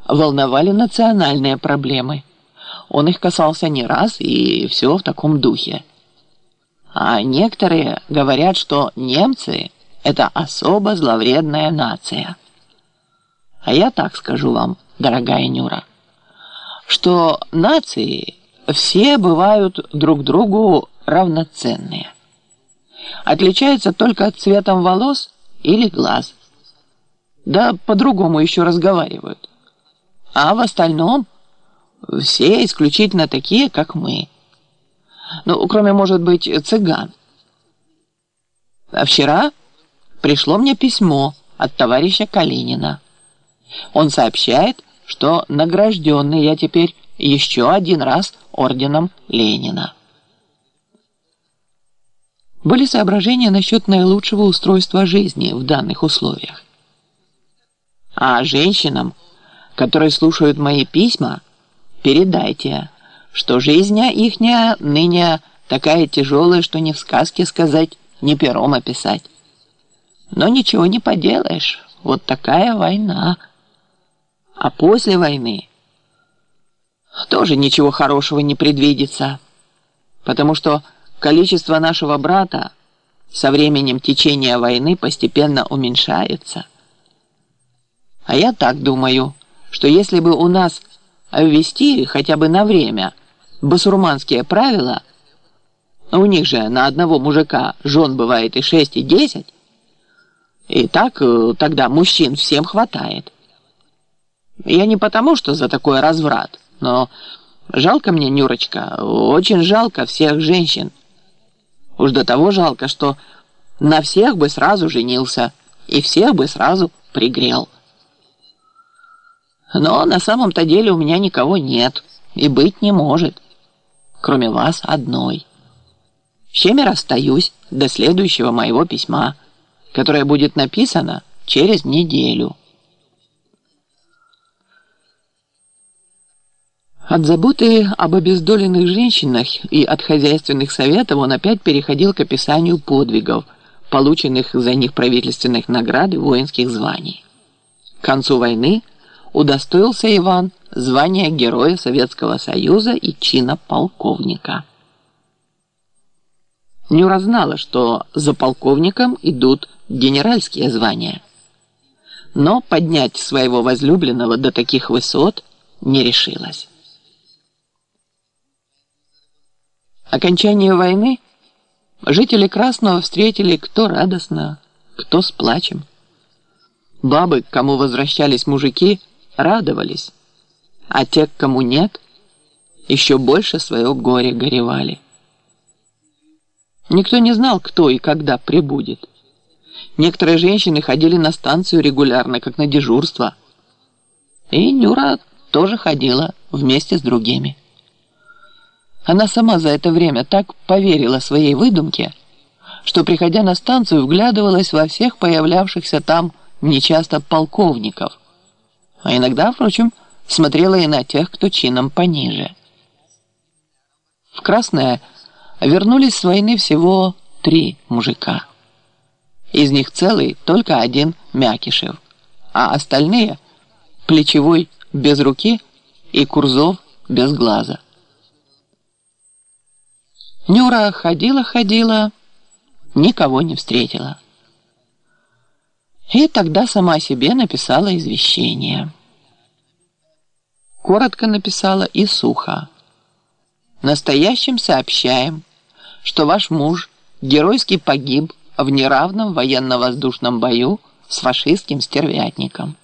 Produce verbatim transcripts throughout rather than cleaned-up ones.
волновали национальные проблемы. Он их касался не раз, и все в таком духе. А некоторые говорят, что немцы – это особо зловредная нация. А я так скажу вам, дорогая Нюра, что нации все бывают друг другу равноценные. Отличаются только цветом волос или глаз. Да по-другому еще разговаривают. А в остальном все исключительно такие, как мы. Ну, кроме, может быть, цыган. А вчера пришло мне письмо от товарища Калинина. Он сообщает, что награжденный я теперь еще один раз орденом Ленина. Были соображения насчет наилучшего устройства жизни в данных условиях. А женщинам, которые слушают мои письма, передайте, что жизнь ихняя ныне такая тяжелая, что ни в сказке сказать, ни пером описать. Но ничего не поделаешь, вот такая война. А после войны тоже ничего хорошего не предвидится, потому что количество нашего брата со временем течения войны постепенно уменьшается. А я так думаю, что если бы у нас ввести хотя бы на время басурманские правила, у них же на одного мужика жен бывает и шесть, и десять, и так тогда мужчин всем хватает. Я не потому, что за такой разврат, но жалко мне, Нюрочка, очень жалко всех женщин. Уж до того жалко, что на всех бы сразу женился и всех бы сразу пригрел. Но на самом-то деле у меня никого нет и быть не может, кроме вас одной. С чем я расстаюсь до следующего моего письма, которое будет написано через неделю. От заботы об обездоленных женщинах и от хозяйственных советов он опять переходил к описанию подвигов, полученных за них правительственных наград и воинских званий. К концу войны удостоился Иван звания Героя Советского Союза и чина полковника. Нюра знала, что за полковником идут генеральские звания, но поднять своего возлюбленного до таких высот не решилась. Окончание войны жители Красного встретили кто радостно, кто с плачем. Бабы, к кому возвращались мужики, радовались, а те, к кому нет, еще больше свое горе горевали. Никто не знал, кто и когда прибудет. Некоторые женщины ходили на станцию регулярно, как на дежурство. И Нюра тоже ходила вместе с другими. Она сама за это время так поверила своей выдумке, что, приходя на станцию, вглядывалась во всех появлявшихся там нечасто полковников, а иногда, впрочем, смотрела и на тех, кто чином пониже. В Красное вернулись с войны всего три мужика. Из них целый только один Мякишев, а остальные – Плечевой без руки и Курзов без глаза. Нюра ходила-ходила, никого не встретила. И тогда сама себе написала извещение. Коротко написала и сухо. Настоящим сообщаем, что ваш муж геройски погиб в неравном военно-воздушном бою с фашистским стервятником.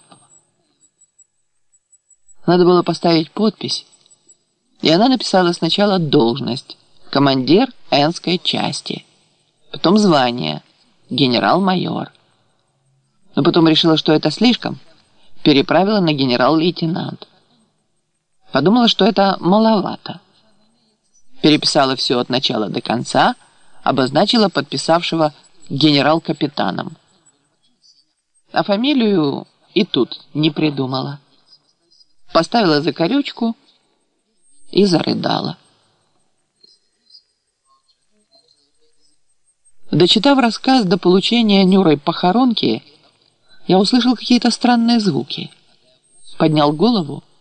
Надо было поставить подпись, и она написала сначала должность командир Энской части, потом звание генерал-майор. Но потом решила, что это слишком, переправила на генерал-лейтенант. Подумала, что это маловато. Переписала все от начала до конца, обозначила подписавшего генерал-капитаном. А фамилию и тут не придумала. Поставила закорючку и зарыдала. Дочитав рассказ до получения Нюрой похоронки, я услышал какие-то странные звуки. поднял голову